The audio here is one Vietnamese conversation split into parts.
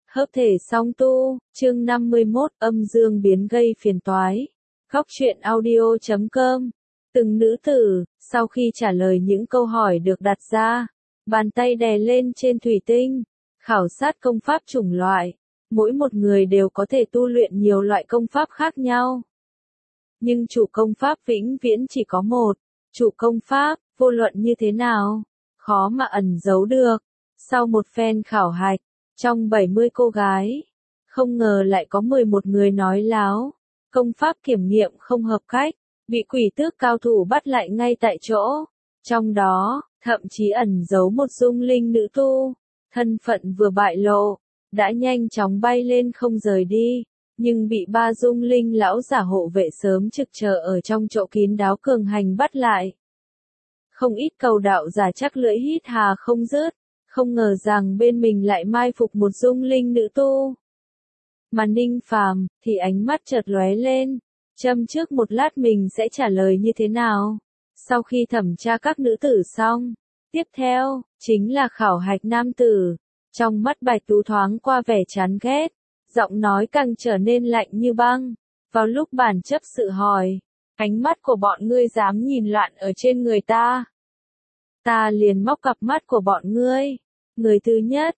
Hợp thể song tu, chương 51, âm dương biến gây phiền toái. Góc truyện audio.com. Từng nữ tử, sau khi trả lời những câu hỏi được đặt ra, bàn tay đè lên trên thủy tinh, khảo sát công pháp chủng loại. Mỗi một người đều có thể tu luyện nhiều loại công pháp khác nhau. Nhưng chủ công pháp vĩnh viễn chỉ có một. Chủ công pháp, vô luận như thế nào, khó mà ẩn giấu được. Sau một phen khảo hạch, trong 70 cô gái, không ngờ lại có 11 người nói láo. Công pháp kiểm nghiệm không hợp cách, bị quỷ tước cao thủ bắt lại ngay tại chỗ. Trong đó, thậm chí ẩn giấu một dung linh nữ tu. Thân phận vừa bại lộ, đã nhanh chóng bay lên không rời đi, nhưng bị ba dung linh lão giả hộ vệ sớm trực chờ ở trong chỗ kín đáo cường hành bắt lại. Không ít cầu đạo giả chắc lưỡi hít hà không dứt, không ngờ rằng bên mình lại mai phục một dung linh nữ tu. Mà Ninh Phàm thì ánh mắt chợt lóe lên, châm trước một lát mình sẽ trả lời như thế nào. Sau khi thẩm tra các nữ tử xong, tiếp theo chính là khảo hạch nam tử. Trong mắt Bạch Tú thoáng qua vẻ chán ghét, giọng nói càng trở nên lạnh như băng. Vào lúc bản chấp sự hỏi, ánh mắt của bọn ngươi dám nhìn loạn ở trên người ta, ta liền móc cặp mắt của bọn ngươi. Người thứ nhất,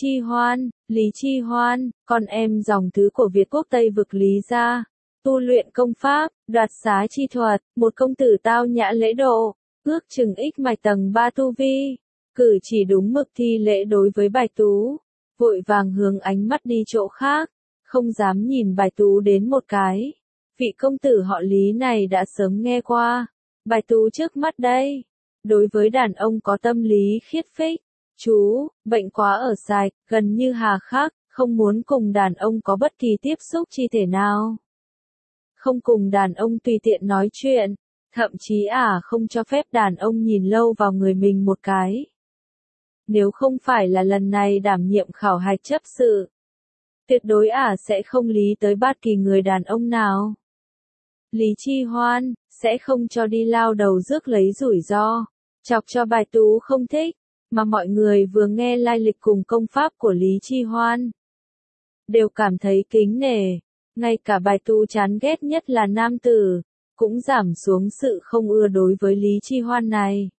Lý Chi Hoan, con em dòng thứ của Việt quốc Tây vực Lý gia, tu luyện công pháp, đoạt xá chi thuật, một công tử tao nhã lễ độ, ước chừng ích mạch tầng 3 tu vi, cử chỉ đúng mực thi lễ đối với Bạch Tú, vội vàng hướng ánh mắt đi chỗ khác, không dám nhìn Bạch Tú đến một cái. Vị công tử họ Lý này đã sớm nghe qua, Bạch Tú trước mắt đây, đối với đàn ông có tâm lý khiết phích. Chú, bệnh quá ở sạch, gần như hà khắc, không muốn cùng đàn ông có bất kỳ tiếp xúc chi thể nào. Không cùng đàn ông tùy tiện nói chuyện, thậm chí không cho phép đàn ông nhìn lâu vào người mình một cái. Nếu không phải là lần này đảm nhiệm khảo hạch chấp sự, tuyệt đối sẽ không lý tới bất kỳ người đàn ông nào. Lý Chi Hoan, sẽ không cho đi lao đầu rước lấy rủi ro, chọc cho Bạch Tú không thích. Mà mọi người vừa nghe lai lịch cùng công pháp của Lý Chi Hoan, đều cảm thấy kính nể, ngay cả Bạch Tú chán ghét nhất là nam tử, cũng giảm xuống sự không ưa đối với Lý Chi Hoan này.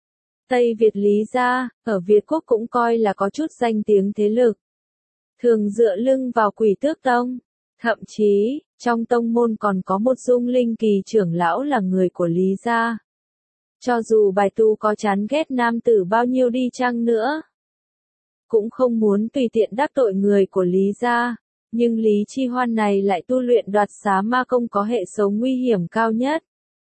Tây Việt Lý gia, ở Việt quốc cũng coi là có chút danh tiếng thế lực. Thường dựa lưng vào Quỷ Tước Tông, thậm chí, trong tông môn còn có một dung linh kỳ trưởng lão là người của Lý gia. Cho dù Bạch Tú có chán ghét nam tử bao nhiêu đi chăng nữa, cũng không muốn tùy tiện đắc tội người của Lý gia, nhưng Lý Chi Hoan này lại tu luyện đoạt xá ma công có hệ số nguy hiểm cao nhất.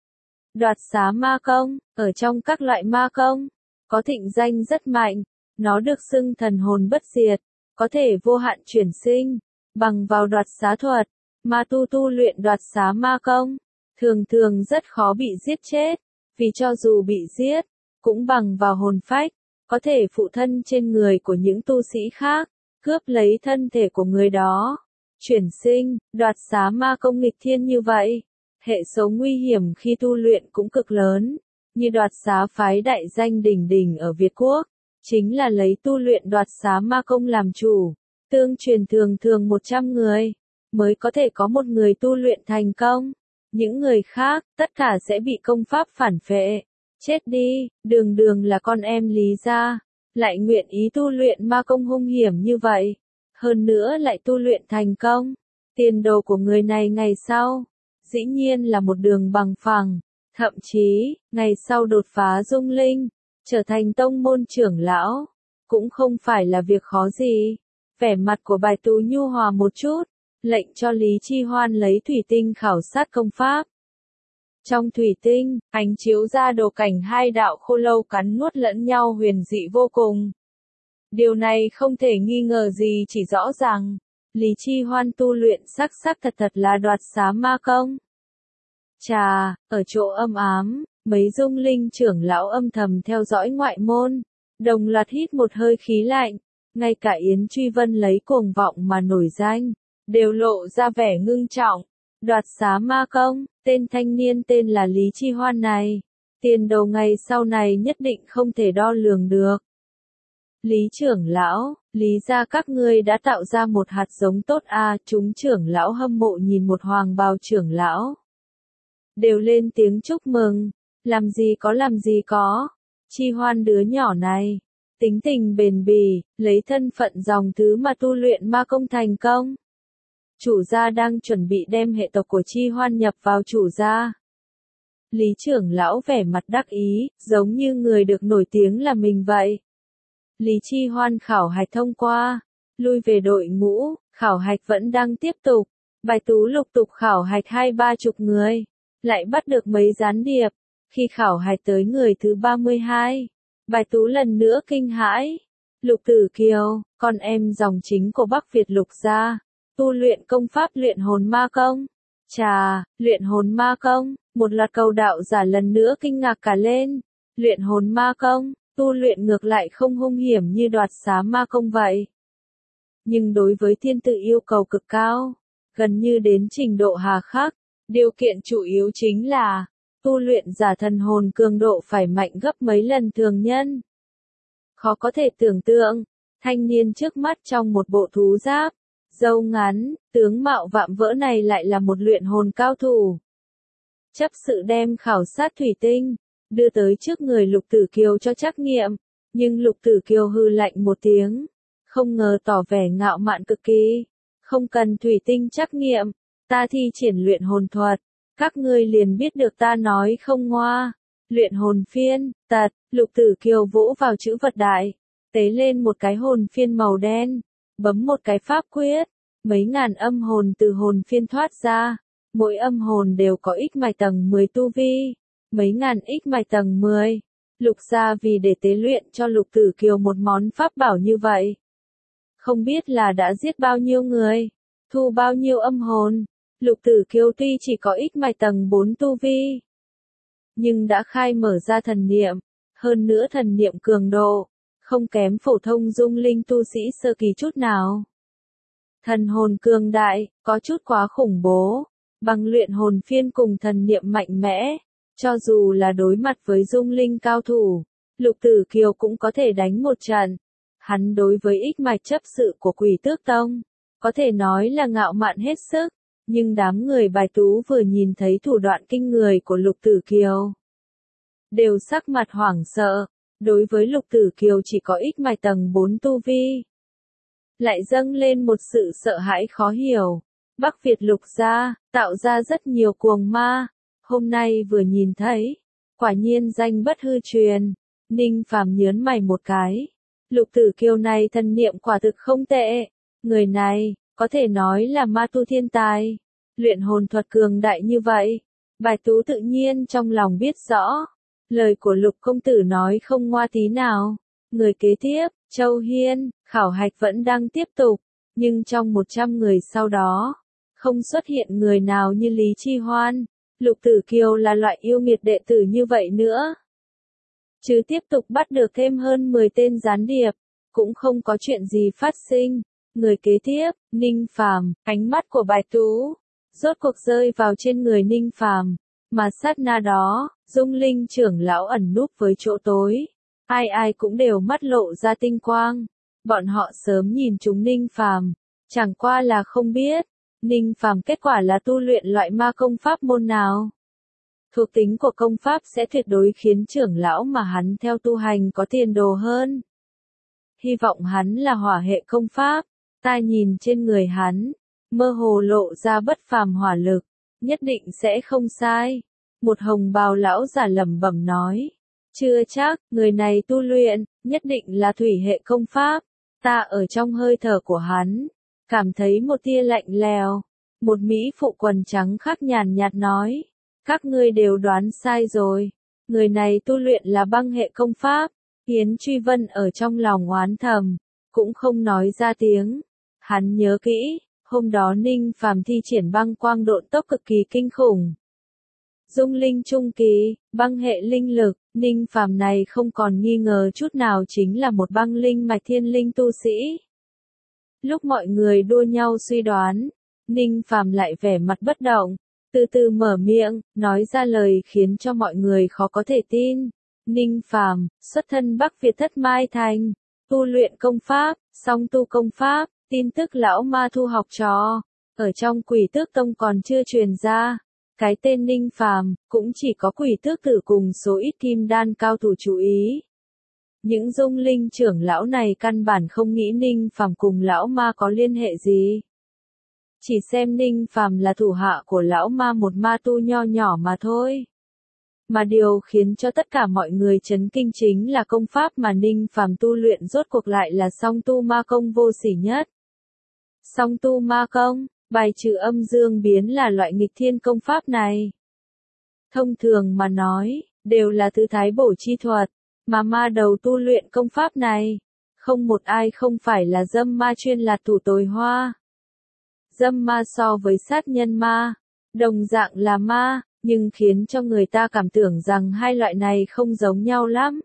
Đoạt xá ma công, ở trong các loại ma công, có thịnh danh rất mạnh, nó được xưng thần hồn bất diệt, có thể vô hạn chuyển sinh, bằng vào đoạt xá thuật, ma tu luyện đoạt xá ma công, thường thường rất khó bị giết chết. Vì cho dù bị giết, cũng bằng vào hồn phách, có thể phụ thân trên người của những tu sĩ khác, cướp lấy thân thể của người đó, chuyển sinh, đoạt xá ma công nghịch thiên như vậy. Hệ số nguy hiểm khi tu luyện cũng cực lớn, như đoạt xá phái đại danh đỉnh đỉnh ở Việt Quốc, chính là lấy tu luyện đoạt xá ma công làm chủ, tương truyền thường 100 người, mới có thể có một người tu luyện thành công. Những người khác, tất cả sẽ bị công pháp phản phệ. Chết đi, đường là con em Lý gia, lại nguyện ý tu luyện ma công hung hiểm như vậy. Hơn nữa lại tu luyện thành công. Tiền đồ của người này ngày sau, dĩ nhiên là một đường bằng phẳng. Thậm chí, ngày sau đột phá dung linh, trở thành tông môn trưởng lão, cũng không phải là việc khó gì. Vẻ mặt của Bạch Tú nhu hòa một chút, lệnh cho Lý Chi Hoan lấy thủy tinh khảo sát công pháp. Trong thủy tinh, ánh chiếu ra đồ cảnh hai đạo khô lâu cắn nuốt lẫn nhau huyền dị vô cùng. Điều này không thể nghi ngờ gì chỉ rõ rằng, Lý Chi Hoan tu luyện sắc thật là đoạt xá ma công. Chà, ở chỗ âm ám, mấy dung linh trưởng lão âm thầm theo dõi ngoại môn, đồng loạt hít một hơi khí lạnh, ngay cả Yến Truy Vân lấy cuồng vọng mà nổi danh, đều lộ ra vẻ ngưng trọng. Đoạt xá ma công, tên thanh niên tên là Lý Chi Hoan này, tiền đồ ngày sau này nhất định không thể đo lường được. Lý trưởng lão, Lý gia các ngươi đã tạo ra một hạt giống tốt à, chúng trưởng lão hâm mộ nhìn một hoàng bào trưởng lão. Đều lên tiếng chúc mừng, làm gì có, Chi Hoan đứa nhỏ này, tính tình bền bỉ, lấy thân phận dòng thứ mà tu luyện ma công thành công. Chủ gia đang chuẩn bị đem hệ tộc của Chi Hoan nhập vào chủ gia. Lý trưởng lão vẻ mặt đắc ý, giống như người được nổi tiếng là mình vậy. Lý Chi Hoan khảo hạch thông qua, lui về đội ngũ, khảo hạch vẫn đang tiếp tục. Bài Tú lục tục khảo hạch 20-30 người, lại bắt được mấy gián điệp. Khi khảo hạch tới người thứ 32, Bài Tú lần nữa kinh hãi. Lục Tử Kiều, con em dòng chính của Bắc Việt Lục gia, tu luyện công pháp luyện hồn ma công. Chà, luyện hồn ma công, một loạt cầu đạo giả lần nữa kinh ngạc cả lên. Luyện hồn ma công, tu luyện ngược lại không hung hiểm như đoạt xá ma công vậy. Nhưng đối với thiên tự yêu cầu cực cao, gần như đến trình độ hà khắc, điều kiện chủ yếu chính là tu luyện giả thần hồn cường độ phải mạnh gấp mấy lần thường nhân. Khó có thể tưởng tượng, thanh niên trước mắt trong một bộ thú giáp, râu ngắn, tướng mạo vạm vỡ này lại là một luyện hồn cao thủ. Chấp sự đem khảo sát thủy tinh, đưa tới trước người Lục Tử Kiều cho trắc nghiệm, nhưng Lục Tử Kiều hừ lạnh một tiếng, không ngờ tỏ vẻ ngạo mạn cực kỳ. Không cần thủy tinh trắc nghiệm, ta thi triển luyện hồn thuật, các ngươi liền biết được ta nói không ngoa. Luyện hồn phiên, tật, Lục Tử Kiều vỗ vào chữ vật đại, tế lên một cái hồn phiên màu đen, bấm một cái pháp quyết, mấy ngàn âm hồn từ hồn phiên thoát ra, mỗi âm hồn đều có ích mạch tầng 10 tu vi, mấy ngàn ích mạch tầng 10. Lục gia vì để tế luyện cho Lục Tử Kiều một món pháp bảo như vậy, không biết là đã giết bao nhiêu người, thu bao nhiêu âm hồn. Lục Tử Kiều tuy chỉ có ích mạch tầng 4 tu vi, nhưng đã khai mở ra thần niệm, hơn nữa thần niệm cường độ, không kém phổ thông dung linh tu sĩ sơ kỳ chút nào. Thần hồn cường đại, có chút quá khủng bố, bằng luyện hồn phiên cùng thần niệm mạnh mẽ, cho dù là đối mặt với dung linh cao thủ, Lục Tử Kiều cũng có thể đánh một trận. Hắn đối với ích mạch chấp sự của Quỷ Tước Tông, có thể nói là ngạo mạn hết sức, nhưng đám người Bài Tú vừa nhìn thấy thủ đoạn kinh người của Lục Tử Kiều, đều sắc mặt hoảng sợ, đối với Lục Tử Kiều chỉ có ích mạch tầng 4 tu vi, lại dâng lên một sự sợ hãi khó hiểu. Bắc Việt Lục gia, tạo ra rất nhiều cuồng ma, hôm nay vừa nhìn thấy, quả nhiên danh bất hư truyền. Ninh Phàm nhớn mày một cái, Lục Tử Kiều này thần niệm quả thực không tệ, người này, có thể nói là ma tu thiên tài, luyện hồn thuật cường đại như vậy. Bài Tú tự nhiên trong lòng biết rõ, lời của Lục công tử nói không ngoa tí nào. Người kế tiếp, Châu Hiên, khảo hạch vẫn đang tiếp tục, nhưng trong 100 người sau đó, không xuất hiện người nào như Lý Chi Hoan. Lục Tử Kiều là loại yêu nghiệt đệ tử như vậy nữa. Chứ tiếp tục bắt được thêm hơn 10 tên gián điệp, cũng không có chuyện gì phát sinh. Người kế tiếp, Ninh Phàm, ánh mắt của Bài Tú rốt cuộc rơi vào trên người Ninh Phàm, mà sát na đó, Dung Linh trưởng lão ẩn núp với chỗ tối, ai ai cũng đều mắt lộ ra tinh quang. Bọn họ sớm nhìn chúng Ninh Phàm, chẳng qua là không biết, Ninh Phàm kết quả là tu luyện loại ma công pháp môn nào. Thuộc tính của công pháp sẽ tuyệt đối khiến trưởng lão mà hắn theo tu hành có tiền đồ hơn. Hy vọng hắn là hỏa hệ công pháp, ta nhìn trên người hắn, mơ hồ lộ ra bất phàm hỏa lực, nhất định sẽ không sai. Một hồng bào lão giả lẩm bẩm nói, chưa chắc, người này tu luyện, nhất định là thủy hệ công pháp. Ta ở trong hơi thở của hắn, cảm thấy một tia lạnh lèo. Một mỹ phụ quần trắng khác nhàn nhạt nói, các ngươi đều đoán sai rồi, người này tu luyện là băng hệ công pháp. Yến Truy Vân ở trong lòng oán thầm, cũng không nói ra tiếng. Hắn nhớ kỹ, hôm đó Ninh Phàm thi triển băng quang độn tốc cực kỳ kinh khủng. Dung linh trung kỳ, băng hệ linh lực, Ninh Phàm này không còn nghi ngờ chút nào chính là một băng linh mạch thiên linh tu sĩ. Lúc mọi người đua nhau suy đoán, Ninh Phàm lại vẻ mặt bất động, từ từ mở miệng, nói ra lời khiến cho mọi người khó có thể tin. Ninh Phàm, xuất thân Bắc Việt Thất Mai Thành, tu luyện công pháp, song tu công pháp, tin tức lão ma thu học trò, ở trong Quỷ Tước Tông còn chưa truyền ra. Cái tên Ninh Phàm cũng chỉ có Quỷ Tước Tử cùng số ít kim đan cao thủ chú ý. Những dung linh trưởng lão này căn bản không nghĩ Ninh Phàm cùng lão ma có liên hệ gì. Chỉ xem Ninh Phàm là thủ hạ của lão ma, một ma tu nho nhỏ mà thôi. Mà điều khiến cho tất cả mọi người chấn kinh chính là công pháp mà Ninh Phàm tu luyện rốt cuộc lại là song tu ma công vô sỉ nhất. Song tu ma công, bài trừ âm dương biến là loại nghịch thiên công pháp này. Thông thường mà nói, đều là thứ thái bổ chi thuật, mà ma đầu tu luyện công pháp này, không một ai không phải là dâm ma chuyên lạt thủ tồi hoa. Dâm ma so với sát nhân ma, đồng dạng là ma, nhưng khiến cho người ta cảm tưởng rằng hai loại này không giống nhau lắm.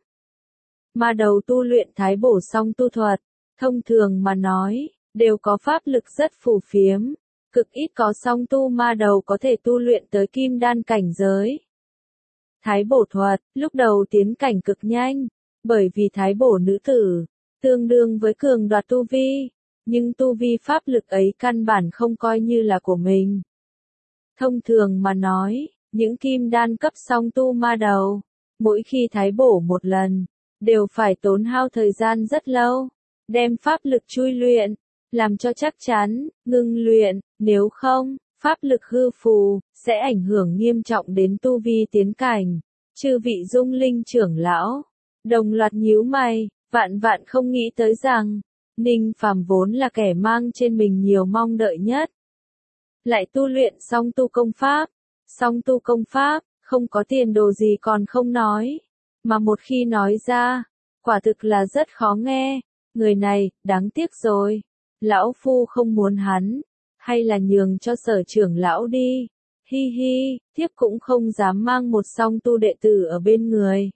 Ma đầu tu luyện thái bổ song tu thuật, thông thường mà nói, đều có pháp lực rất phù phiếm, cực ít có song tu ma đầu có thể tu luyện tới kim đan cảnh giới. Thái bổ thuật, lúc đầu tiến cảnh cực nhanh, bởi vì thái bổ nữ tử, tương đương với cường đoạt tu vi, nhưng tu vi pháp lực ấy căn bản không coi như là của mình. Thông thường mà nói, những kim đan cấp song tu ma đầu, mỗi khi thái bổ một lần, đều phải tốn hao thời gian rất lâu, đem pháp lực chui luyện, làm cho chắc chắn, ngưng luyện, nếu không, pháp lực hư phù, sẽ ảnh hưởng nghiêm trọng đến tu vi tiến cảnh. Chư vị dung linh trưởng lão, đồng loạt nhíu mày, vạn vạn không nghĩ tới rằng, Ninh Phàm vốn là kẻ mang trên mình nhiều mong đợi nhất. Lại tu luyện song tu công pháp, song tu công pháp, không có tiền đồ gì còn không nói, mà một khi nói ra, quả thực là rất khó nghe, người này, đáng tiếc rồi, lão phu không muốn hắn, hay là nhường cho Sở trưởng lão đi, hi hi, thiếp cũng không dám mang một song tu đệ tử ở bên người.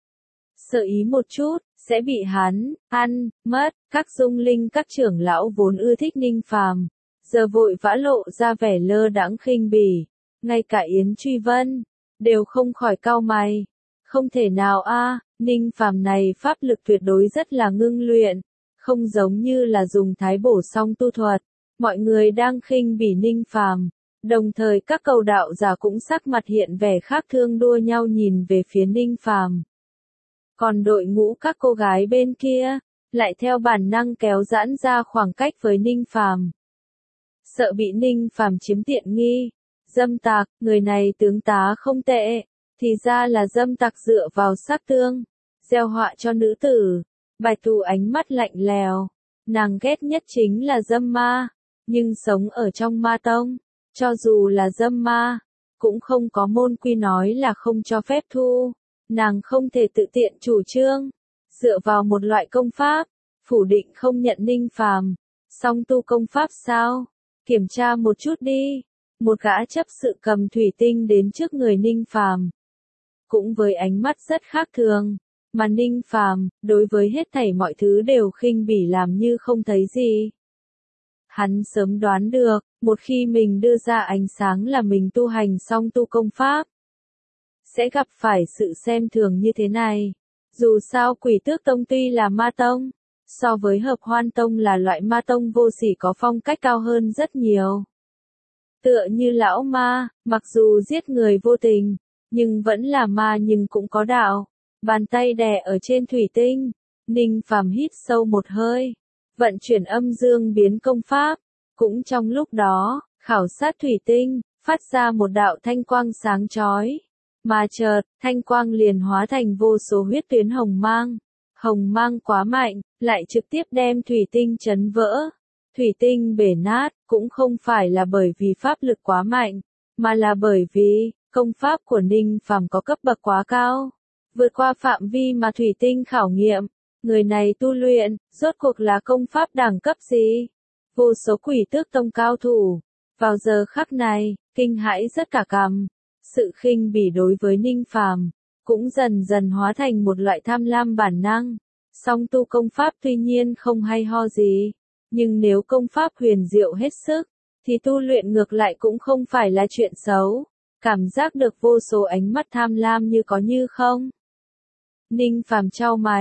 Sợ ý một chút, sẽ bị hắn, ăn, mất, các dung linh các trưởng lão vốn ưa thích Ninh Phàm, giờ vội vã lộ ra vẻ lơ đãng khinh bỉ, ngay cả Yến Truy Vân, đều không khỏi cau mày, không thể nào a, Ninh Phàm này pháp lực tuyệt đối rất là ngưng luyện, không giống như là dùng thái bổ song tu thuật, mọi người đang khinh bỉ Ninh Phàm. Đồng thời các cầu đạo giả cũng sắc mặt hiện vẻ khác thương đua nhau nhìn về phía Ninh Phàm. Còn đội ngũ các cô gái bên kia, lại theo bản năng kéo giãn ra khoảng cách với Ninh Phàm. Sợ bị Ninh Phàm chiếm tiện nghi. Dâm tặc, người này tướng tá không tệ, thì ra là dâm tặc dựa vào sát tương, gieo họa cho nữ tử. Bạch Tu ánh mắt lạnh lèo, nàng ghét nhất chính là dâm ma, nhưng sống ở trong ma tông. Cho dù là dâm ma, cũng không có môn quy nói là không cho phép thu, nàng không thể tự tiện chủ trương, dựa vào một loại công pháp, phủ định không nhận Ninh Phàm, song tu công pháp sao? Kiểm tra một chút đi. Một gã chấp sự cầm thủy tinh đến trước người Ninh Phàm, cũng với ánh mắt rất khác thường, mà Ninh Phàm, đối với hết thảy mọi thứ đều khinh bỉ làm như không thấy gì. Hắn sớm đoán được, một khi mình đưa ra ánh sáng là mình tu hành song tu công pháp, sẽ gặp phải sự xem thường như thế này. Dù sao Quỷ Tước Tông tuy là ma tông, so với Hợp Hoan Tông là loại ma tông vô sỉ có phong cách cao hơn rất nhiều. Tựa như lão ma, mặc dù giết người vô tình, nhưng vẫn là ma nhưng cũng có đạo. Bàn tay đè ở trên thủy tinh, Ninh Phàm hít sâu một hơi, vận chuyển âm dương biến công pháp, cũng trong lúc đó, khảo sát thủy tinh, phát ra một đạo thanh quang sáng chói. Mà chợt, thanh quang liền hóa thành vô số huyết tuyến hồng mang. Hồng mang quá mạnh, lại trực tiếp đem thủy tinh chấn vỡ. Thủy tinh bể nát, cũng không phải là bởi vì pháp lực quá mạnh, mà là bởi vì, công pháp của Ninh Phàm có cấp bậc quá cao, vượt qua phạm vi mà thủy tinh khảo nghiệm. Người này tu luyện, rốt cuộc là công pháp đẳng cấp gì? Vô số Quỷ Tước Tông cao thủ, vào giờ khắc này, kinh hãi rất cả cằm. Sự khinh bỉ đối với Ninh Phàm cũng dần dần hóa thành một loại tham lam bản năng. Song tu công pháp tuy nhiên không hay ho gì, nhưng nếu công pháp huyền diệu hết sức, thì tu luyện ngược lại cũng không phải là chuyện xấu. Cảm giác được vô số ánh mắt tham lam như có như không. Ninh Phàm chau mày,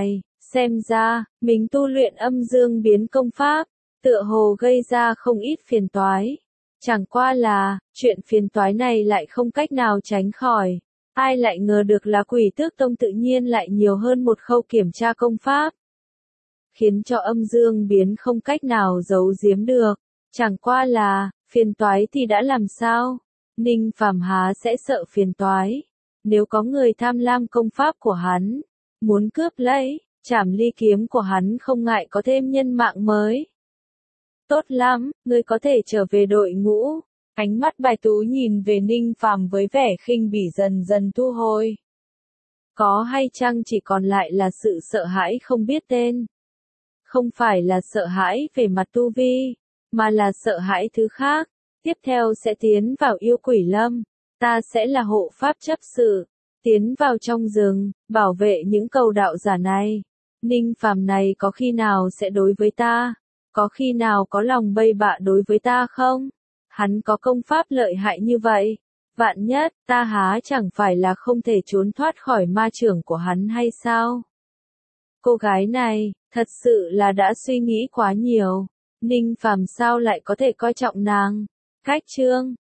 Xem ra, mình tu luyện âm dương biến công pháp, tựa hồ gây ra không ít phiền toái. Chẳng qua là, chuyện phiền toái này lại không cách nào tránh khỏi. Ai lại ngờ được là Quỷ Tước Tông tự nhiên lại nhiều hơn một khâu kiểm tra công pháp, khiến cho âm dương biến không cách nào giấu giếm được. Chẳng qua là, phiền toái thì đã làm sao? Ninh Phàm há sẽ sợ phiền toái. Nếu có người tham lam công pháp của hắn, muốn cướp lấy, Trảm Ly kiếm của hắn không ngại có thêm nhân mạng mới. Tốt lắm, ngươi có thể trở về đội ngũ. Ánh mắt Bài Tú nhìn về Ninh Phàm với vẻ khinh bỉ dần dần thu hồi. Có hay chăng chỉ còn lại là sự sợ hãi không biết tên. Không phải là sợ hãi về mặt tu vi, mà là sợ hãi thứ khác. Tiếp theo sẽ tiến vào yêu quỷ lâm. Ta sẽ là hộ pháp chấp sự. Tiến vào trong rừng, bảo vệ những cầu đạo giả này. Ninh Phàm này có khi nào sẽ đối với ta? Có khi nào có lòng bậy bạ đối với ta không? Hắn có công pháp lợi hại như vậy. Vạn nhất, ta há chẳng phải là không thể trốn thoát khỏi ma chưởng của hắn hay sao? Cô gái này, thật sự là đã suy nghĩ quá nhiều. Ninh Phàm sao lại có thể coi trọng nàng? Khách chương.